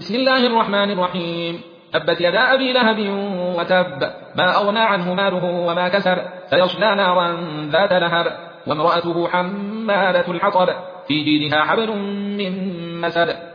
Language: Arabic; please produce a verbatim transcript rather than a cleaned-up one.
بسم الله الرحمن الرحيم. تبت يدا أبي لهب وتب، ما أغنى عنه ماله وما كسب، سيصلى نارا ذات لهب، وامرأته حمالة الحطب، في جيدها حبل من مسد.